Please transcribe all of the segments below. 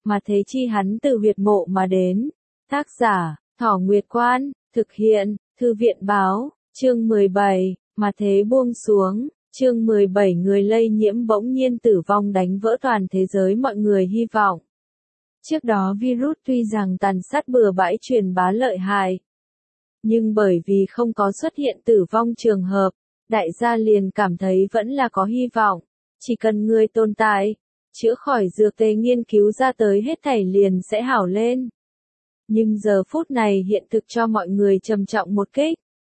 mà thế chi hắn từ huyệt mộ mà đến. Tác giả, Thỏ Nguyệt Quan, thực hiện, Thư viện báo, chương 17, mà thế buông xuống, chương 17 người lây nhiễm bỗng nhiên tử vong đánh vỡ toàn thế giới mọi người hy vọng. Trước đó virus tuy rằng tàn sát bừa bãi truyền bá lợi hại, nhưng bởi vì không có xuất hiện tử vong trường hợp, đại gia liền cảm thấy vẫn là có hy vọng, chỉ cần người tồn tại, chữa khỏi dược tề nghiên cứu ra tới hết thảy liền sẽ hảo lên. Nhưng giờ phút này hiện thực cho mọi người trầm trọng một kích.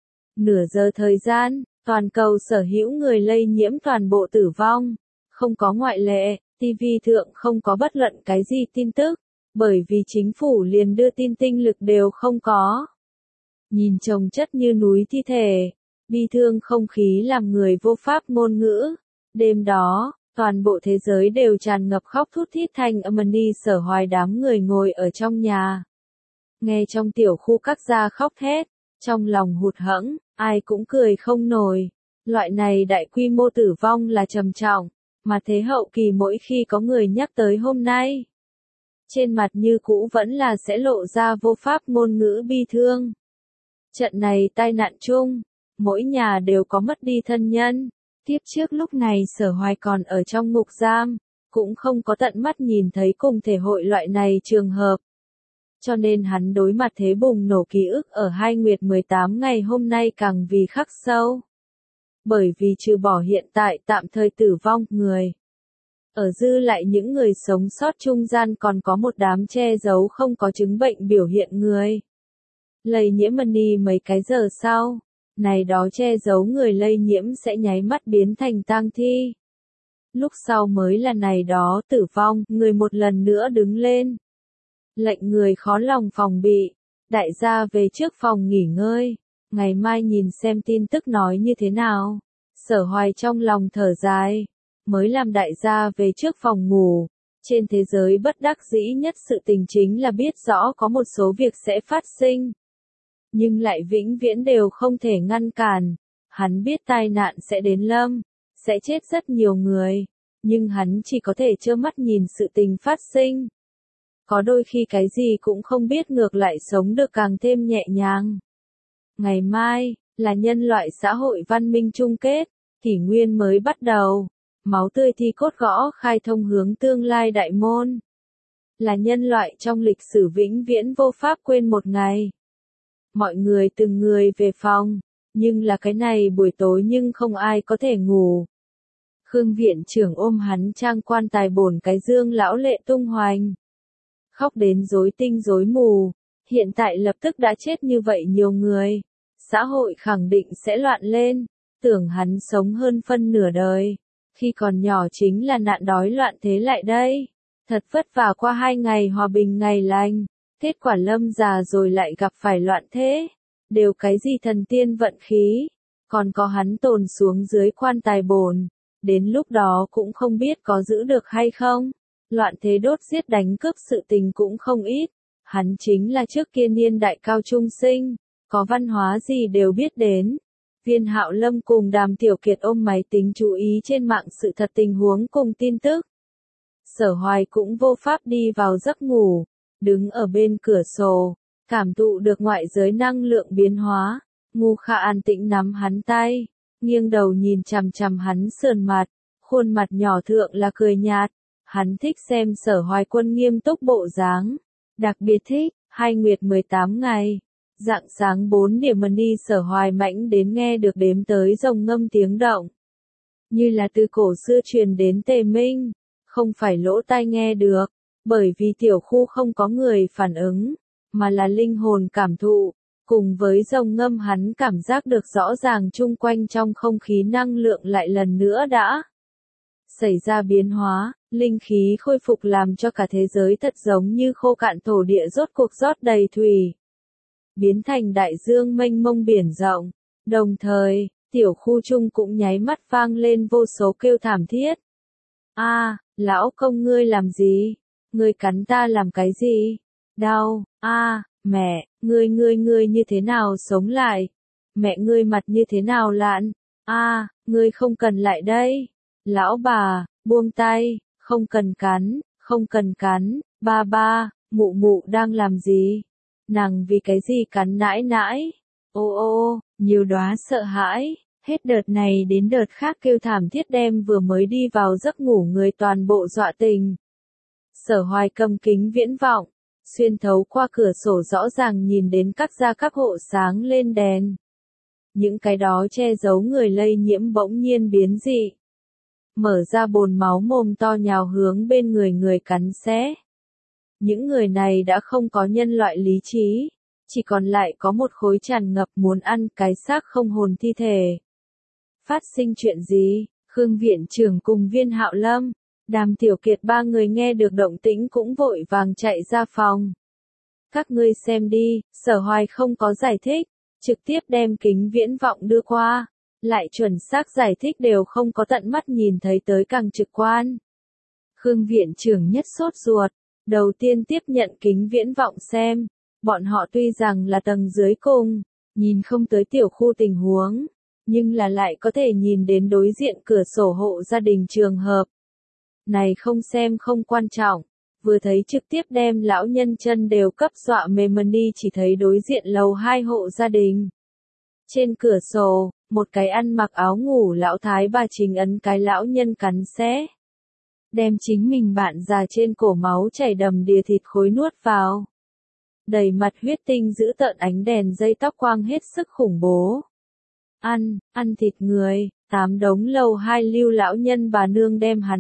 Nửa giờ thời gian, toàn cầu sở hữu người lây nhiễm toàn bộ tử vong, không có ngoại lệ, TV thượng không có bất luận cái gì tin tức, bởi vì chính phủ liền đưa tin tinh lực đều không có. Nhìn chồng chất như núi thi thể, bi thương không khí làm người vô pháp ngôn ngữ. Đêm đó, toàn bộ thế giới đều tràn ngập khóc thút thít thanh âm ni Sở Hoài đám người ngồi ở trong nhà. Nghe trong tiểu khu các gia khóc thét, trong lòng hụt hẫng, ai cũng cười không nổi. Loại này đại quy mô tử vong là trầm trọng, mà thế hậu kỳ mỗi khi có người nhắc tới hôm nay, trên mặt như cũ vẫn là sẽ lộ ra vô pháp ngôn ngữ bi thương. Trận này tai nạn chung, mỗi nhà đều có mất đi thân nhân. Tiếp trước lúc này Sở Hoài còn ở trong ngục giam, cũng không có tận mắt nhìn thấy cùng thể hội loại này trường hợp. Cho nên hắn đối mặt thế bùng nổ ký ức ở 2 nguyệt 18 ngày hôm nay càng vì khắc sâu. Bởi vì trừ bỏ hiện tại tạm thời tử vong người, ở dư lại những người sống sót trung gian còn có một đám che giấu không có chứng bệnh biểu hiện người. Lây nhiễm money mấy cái giờ sau, này đó che giấu người lây nhiễm sẽ nháy mắt biến thành tang thi. Lúc sau mới là này đó tử vong, người một lần nữa đứng lên. Lệnh người khó lòng phòng bị, đại gia về trước phòng nghỉ ngơi, ngày mai nhìn xem tin tức nói như thế nào. Sở Hoài trong lòng thở dài, mới làm đại gia về trước phòng ngủ. Trên thế giới bất đắc dĩ nhất sự tình chính là biết rõ có một số việc sẽ phát sinh, nhưng lại vĩnh viễn đều không thể ngăn cản. Hắn biết tai nạn sẽ đến lâm, sẽ chết rất nhiều người, nhưng hắn chỉ có thể trơ mắt nhìn sự tình phát sinh. Có đôi khi cái gì cũng không biết ngược lại sống được càng thêm nhẹ nhàng. Ngày mai, là nhân loại xã hội văn minh chung kết, kỷ nguyên mới bắt đầu, máu tươi thi cốt gõ khai thông hướng tương lai đại môn. Là nhân loại trong lịch sử vĩnh viễn vô pháp quên một ngày. Mọi người từng người về phòng, nhưng là cái này buổi tối nhưng không ai có thể ngủ. Khương viện trưởng ôm hắn trang quan tài bổn cái dương lão lệ tung hoành. Khóc đến rối tinh rối mù, hiện tại lập tức đã chết như vậy nhiều người. Xã hội khẳng định sẽ loạn lên, tưởng hắn sống hơn phân nửa đời. Khi còn nhỏ chính là nạn đói loạn thế lại đây. Thật vất vả qua 2 ngày hòa bình ngày lành. Kết quả lâm già rồi lại gặp phải loạn thế. Đều cái gì thần tiên vận khí. Còn có hắn tồn xuống dưới quan tài bồn. Đến lúc đó cũng không biết có giữ được hay không. Loạn thế đốt giết đánh cướp sự tình cũng không ít. Hắn chính là trước kia niên đại cao trung sinh. Có văn hóa gì đều biết đến. Viên Hạo Lâm cùng Đàm Tiểu Kiệt ôm máy tính chú ý trên mạng sự thật tình huống cùng tin tức. Sở Hoài cũng vô pháp đi vào giấc ngủ. Đứng ở bên cửa sổ, cảm thụ được ngoại giới năng lượng biến hóa. Ngu Kha an tĩnh nắm hắn tay, nghiêng đầu nhìn chằm chằm hắn sườn mặt, khuôn mặt nhỏ thượng là cười nhạt. Hắn thích xem Sở Hoài quân nghiêm túc bộ dáng, đặc biệt thích, 2 nguyệt 18 ngày. Rạng sáng 4 điểm money Sở Hoài mãnh đến nghe được đếm tới rồng ngâm tiếng động. Như là từ cổ xưa truyền đến tề minh, không phải lỗ tai nghe được, bởi vì tiểu khu không có người phản ứng, mà là linh hồn cảm thụ, cùng với rồng ngâm hắn cảm giác được rõ ràng chung quanh trong không khí năng lượng lại lần nữa đã xảy ra biến hóa, linh khí khôi phục làm cho cả thế giới thật giống như khô cạn thổ địa rốt cuộc rót đầy thủy. Biến thành đại dương mênh mông biển rộng, đồng thời, tiểu khu chung cũng nháy mắt vang lên vô số kêu thảm thiết. A, lão công ngươi làm gì? Ngươi cắn ta làm cái gì? Đau, mẹ, ngươi như thế nào sống lại? Mẹ ngươi mặt như thế nào lạn? Ngươi không cần lại đây. Lão bà, buông tay, không cần cắn, Không cần cắn, ba ba, mụ mụ đang làm gì? Nàng vì cái gì cắn nãi nãi? Ô ô, nhiều đóa sợ hãi, hết đợt này đến đợt khác kêu thảm thiết đem vừa mới đi vào giấc ngủ người toàn bộ dọa tình. Sở Hoài cầm kính viễn vọng, xuyên thấu qua cửa sổ rõ ràng nhìn đến các gia các hộ sáng lên đèn. Những cái đó che giấu người lây nhiễm bỗng nhiên biến dị. Mở ra bồn máu mồm to nhào hướng bên người cắn xé. Những người này đã không có nhân loại lý trí, chỉ còn lại có một khối tràn ngập muốn ăn cái xác không hồn thi thể. Phát sinh chuyện gì? Khương viện trưởng cùng Viên Hạo Lâm, Đàm Tiểu Kiệt ba người nghe được động tĩnh cũng vội vàng chạy ra phòng. Các ngươi xem đi, Sở Hoài không có giải thích, trực tiếp đem kính viễn vọng đưa qua, lại chuẩn xác giải thích đều không có tận mắt nhìn thấy tới càng trực quan. Khương viện trưởng nhất sốt ruột, đầu tiên tiếp nhận kính viễn vọng xem, bọn họ tuy rằng là tầng dưới cùng, nhìn không tới tiểu khu tình huống, nhưng là lại có thể nhìn đến đối diện cửa sổ hộ gia đình trường hợp. Này không xem không quan trọng, vừa thấy trực tiếp đem lão nhân chân đều cấp dọa mềm đi, chỉ thấy đối diện lầu 2 hộ gia đình. Trên cửa sổ, một cái ăn mặc áo ngủ lão thái bà chính ấn cái lão nhân cắn xé. Đem chính mình bạn già trên cổ máu chảy đầm đìa thịt khối nuốt vào. Đầy mặt huyết tinh giữ tợn, ánh đèn dây tóc quang hết sức khủng bố. Ăn thịt người, 8 đống lầu 2 lưu lão nhân bà nương đem hắn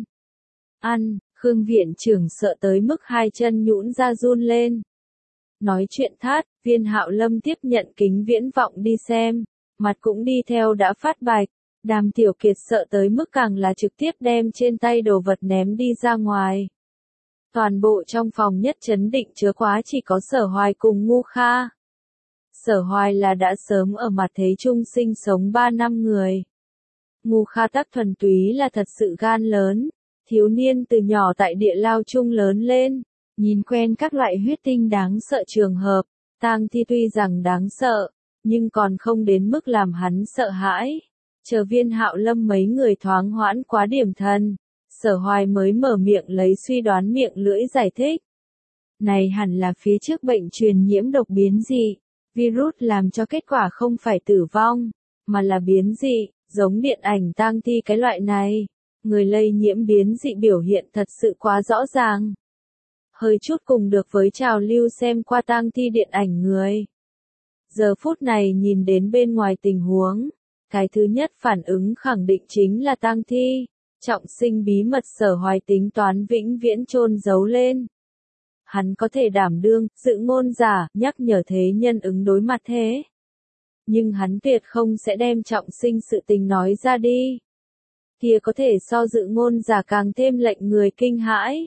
ăn, Khương viện trưởng sợ tới mức hai chân nhũn ra run lên. Nói chuyện thát, Viên Hạo Lâm tiếp nhận kính viễn vọng đi xem, mặt cũng đi theo đã phát bạch. Đàm Tiểu Kiệt sợ tới mức càng là trực tiếp đem trên tay đồ vật ném đi ra ngoài. Toàn bộ trong phòng nhất chấn định chứa quá chỉ có Sở Hoài cùng Ngu Kha. Sở Hoài là đã sớm ở mặt thế chung sinh sống 3 năm người. Ngu Kha tắc thuần túy là thật sự gan lớn, thiếu niên từ nhỏ tại địa lao chung lớn lên, nhìn quen các loại huyết tinh đáng sợ trường hợp, tang thi tuy rằng đáng sợ, nhưng còn không đến mức làm hắn sợ hãi. Chờ Viên Hạo Lâm mấy người thoáng hoãn quá điểm thần, Sở Hoài mới mở miệng lấy suy đoán miệng lưỡi giải thích. Này hẳn là phía trước bệnh truyền nhiễm độc biến dị, virus làm cho kết quả không phải tử vong, mà là biến dị, giống điện ảnh tang thi cái loại này. Người lây nhiễm biến dị biểu hiện thật sự quá rõ ràng. Hơi chút cùng được với trào lưu xem qua tang thi điện ảnh người. Giờ phút này nhìn đến bên ngoài tình huống, cái thứ nhất phản ứng khẳng định chính là tang thi, trọng sinh bí mật Sở Hoài tính toán vĩnh viễn chôn giấu lên. Hắn có thể đảm đương, dự ngôn giả, nhắc nhở thế nhân ứng đối mặt thế. Nhưng hắn tuyệt không sẽ đem trọng sinh sự tình nói ra đi. Kia có thể so dự ngôn giả càng thêm lệnh người kinh hãi.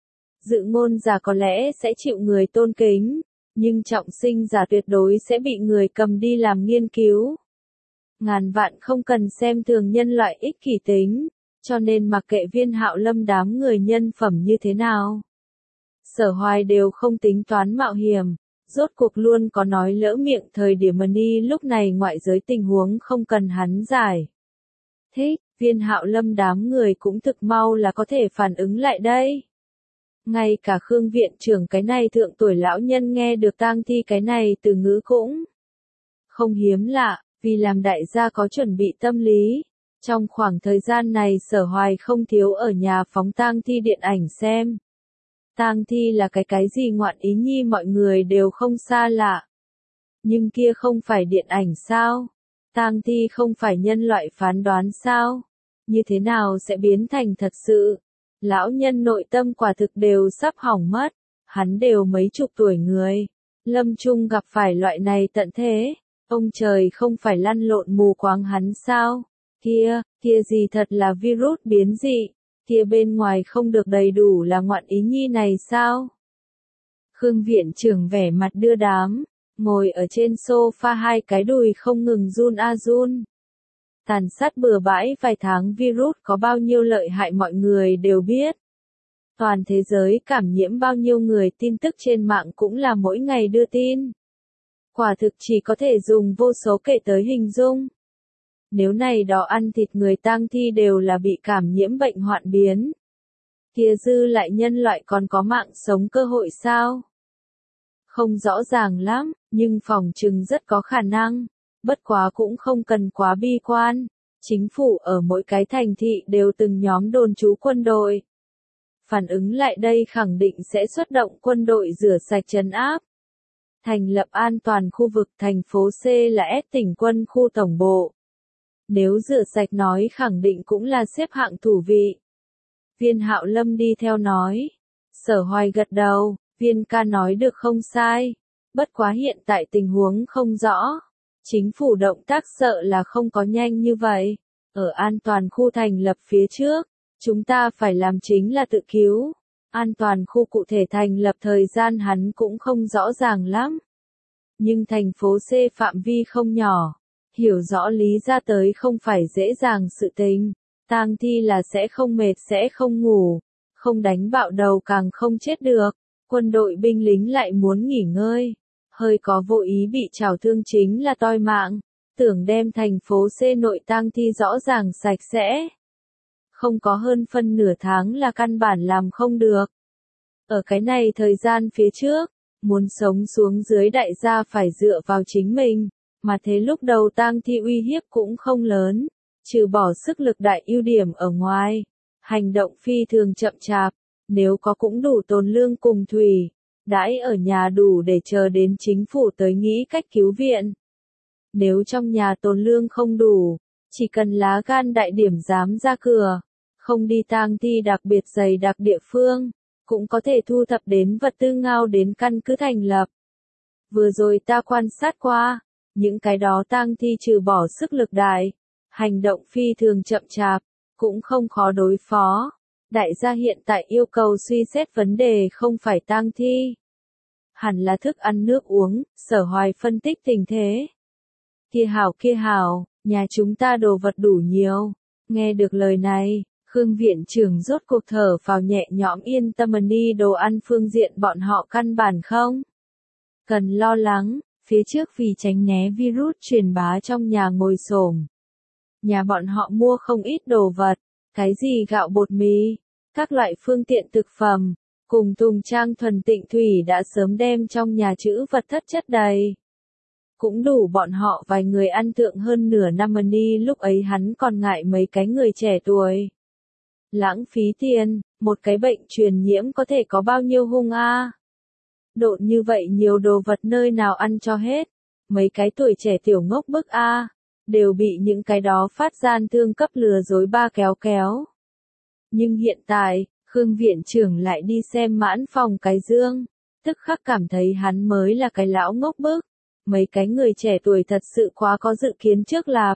Dự ngôn giả có lẽ sẽ chịu người tôn kính, nhưng trọng sinh giả tuyệt đối sẽ bị người cầm đi làm nghiên cứu. Ngàn vạn không cần xem thường nhân loại ích kỷ tính, cho nên mặc kệ Viên Hạo Lâm đám người nhân phẩm như thế nào. Sở Hoài đều không tính toán mạo hiểm, rốt cuộc luôn có nói lỡ miệng thời điểm đi, lúc này ngoại giới tình huống không cần hắn giải. Thích, Viên Hạo Lâm đám người cũng thực mau là có thể phản ứng lại đây. Ngay cả Khương viện trưởng cái này thượng tuổi lão nhân nghe được tang thi cái này từ ngữ cũng không hiếm lạ, vì làm đại gia có chuẩn bị tâm lý. Trong khoảng thời gian này Sở Hoài không thiếu ở nhà phóng tang thi điện ảnh xem. Tang thi là cái gì ngoạn ý nhi mọi người đều không xa lạ. Nhưng kia không phải điện ảnh sao? Tang thi không phải nhân loại phán đoán sao? Như thế nào sẽ biến thành thật sự? Lão nhân nội tâm quả thực đều sắp hỏng mất. Hắn đều mấy chục tuổi người. Lâm chung gặp phải loại này tận thế. Ông trời không phải lăn lộn mù quáng hắn sao? Kia gì thật là virus biến dị, kia bên ngoài không được đầy đủ là ngoạn ý nhi này sao? Khương viện trưởng vẻ mặt đưa đám, ngồi ở trên sofa hai cái đùi không ngừng run a run. Tàn sát bừa bãi vài tháng virus có bao nhiêu lợi hại mọi người đều biết. Toàn thế giới cảm nhiễm bao nhiêu người, tin tức trên mạng cũng là mỗi ngày đưa tin. Quả thực chỉ có thể dùng vô số kể tới hình dung. Nếu này đó ăn thịt người tang thi đều là bị cảm nhiễm bệnh hoạn biến. Kia dư lại nhân loại còn có mạng sống cơ hội sao? Không rõ ràng lắm, nhưng phỏng chừng rất có khả năng. Bất quá cũng không cần quá bi quan. Chính phủ ở mỗi cái thành thị đều từng nhóm đồn trú quân đội. Phản ứng lại đây khẳng định sẽ xuất động quân đội rửa sạch trấn áp. Thành lập an toàn khu vực thành phố C là S tỉnh quân khu tổng bộ. Nếu rửa sạch nói khẳng định cũng là xếp hạng thủ vị. Viên Hạo Lâm đi theo nói. Sở Hoài gật đầu, Viên ca nói được không sai. Bất quá hiện tại tình huống không rõ. Chính phủ động tác sợ là không có nhanh như vậy. Ở an toàn khu thành lập phía trước, chúng ta phải làm chính là tự cứu. An toàn khu cụ thể thành lập thời gian hắn cũng không rõ ràng lắm. Nhưng thành phố C phạm vi không nhỏ. Hiểu rõ lý ra tới không phải dễ dàng sự tình. Tang thi là sẽ không mệt sẽ không ngủ. Không đánh bạo đầu càng không chết được. Quân đội binh lính lại muốn nghỉ ngơi. Hơi có vô ý bị trảo thương chính là toi mạng. Tưởng đem thành phố C nội tang thi rõ ràng sạch sẽ. Không có hơn phân nửa tháng là căn bản làm không được. Ở cái này thời gian phía trước, muốn sống xuống dưới đại gia phải dựa vào chính mình, mà thế lúc đầu tang thi uy hiếp cũng không lớn, trừ bỏ sức lực đại ưu điểm ở ngoài, hành động phi thường chậm chạp, nếu có cũng đủ tồn lương cùng thủy, đãi ở nhà đủ để chờ đến chính phủ tới nghĩ cách cứu viện. Nếu trong nhà tồn lương không đủ, chỉ cần lá gan đại điểm dám ra cửa, không đi tang thi đặc biệt dày đặc địa phương, cũng có thể thu thập đến vật tư ngao đến căn cứ thành lập. Vừa rồi ta quan sát qua, những cái đó tang thi trừ bỏ sức lực đại, hành động phi thường chậm chạp, cũng không khó đối phó. Đại gia hiện tại yêu cầu suy xét vấn đề không phải tang thi. Hẳn là thức ăn nước uống, Sở Hoài phân tích tình thế. Kia hảo, nhà chúng ta đồ vật đủ nhiều. Nghe được lời này, Khương viện trưởng rốt cuộc thở phào nhẹ nhõm yên tâm đi đồ ăn phương diện bọn họ căn bản không cần lo lắng, phía trước vì tránh né virus truyền bá trong nhà ngồi xổm. Nhà bọn họ mua không ít đồ vật, cái gì gạo bột mì, các loại phương tiện thực phẩm, cùng thùng trang thuần tịnh thủy đã sớm đem trong nhà trữ vật thất chất đầy. Cũng đủ bọn họ vài người ăn thượng hơn nửa năm đi lúc ấy hắn còn ngại mấy cái người trẻ tuổi. Lãng phí tiền, một cái bệnh truyền nhiễm có thể có bao nhiêu hung a? Độn như vậy nhiều đồ vật nơi nào ăn cho hết, mấy cái tuổi trẻ tiểu ngốc bức a, đều bị những cái đó phát gian thương cấp lừa dối ba kéo. Nhưng hiện tại, Khương viện trưởng lại đi xem mãn phòng cái dương, tức khắc cảm thấy hắn mới là cái lão ngốc bức, mấy cái người trẻ tuổi thật sự quá có dự kiến trước lạp.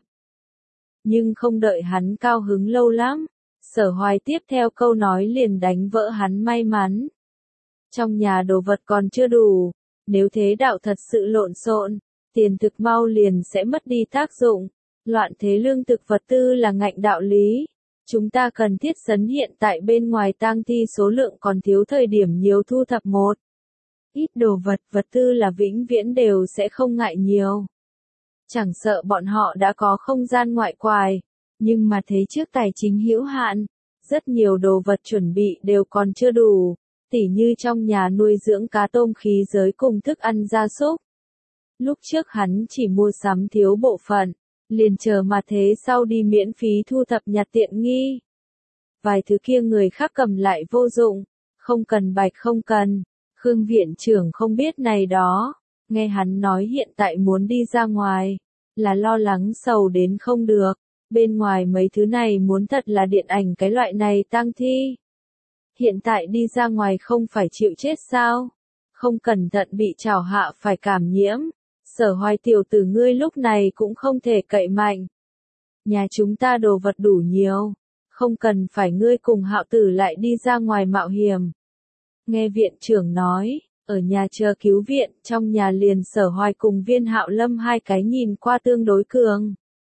Nhưng không đợi hắn cao hứng lâu lắm. Sở Hoài tiếp theo câu nói liền đánh vỡ hắn may mắn. Trong nhà đồ vật còn chưa đủ, nếu thế đạo thật sự lộn xộn, tiền thực mau liền sẽ mất đi tác dụng, loạn thế lương thực vật tư là ngạnh đạo lý. Chúng ta cần thiết sấn hiện tại bên ngoài tang thi số lượng còn thiếu thời điểm nhiều thu thập một. Ít đồ vật tư là vĩnh viễn đều sẽ không ngại nhiều. Chẳng sợ bọn họ đã có không gian ngoại quài. Nhưng mà thế trước tài chính hữu hạn, rất nhiều đồ vật chuẩn bị đều còn chưa đủ, tỉ như trong nhà nuôi dưỡng cá tôm khí giới cùng thức ăn gia súc. Lúc trước hắn chỉ mua sắm thiếu bộ phận, liền chờ mà thế sau đi miễn phí thu thập nhặt tiện nghi. Vài thứ kia người khác cầm lại vô dụng, không cần bạch không cần, Khương viện trưởng không biết này đó, nghe hắn nói hiện tại muốn đi ra ngoài, là lo lắng sầu đến không được. Bên ngoài mấy thứ này muốn thật là điện ảnh cái loại này tang thi. Hiện tại đi ra ngoài không phải chịu chết sao? Không cẩn thận bị trảo hạ phải cảm nhiễm. Sở Hoài tiểu tử ngươi lúc này cũng không thể cậy mạnh. Nhà chúng ta đồ vật đủ nhiều. Không cần phải ngươi cùng Hạo tử lại đi ra ngoài mạo hiểm. Nghe viện trưởng nói, ở nhà chờ cứu viện, trong nhà liền Sở Hoài cùng Viên Hạo Lâm hai cái nhìn qua tương đối cường.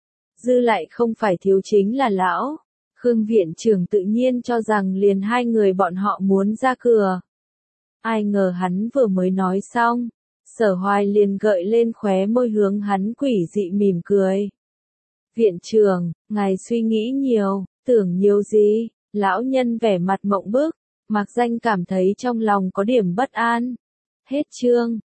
Dư lại không phải thiếu chính là lão. Khương viện trưởng tự nhiên cho rằng liền hai người bọn họ muốn ra cửa. Ai ngờ hắn vừa mới nói xong, Sở Hoài liền gợi lên khóe môi hướng hắn quỷ dị mỉm cười. Viện trưởng, ngài suy nghĩ nhiều, tưởng nhiều gì, Lão nhân vẻ mặt mộng bức, Mạc Danh cảm thấy trong lòng có điểm bất an. Hết chương.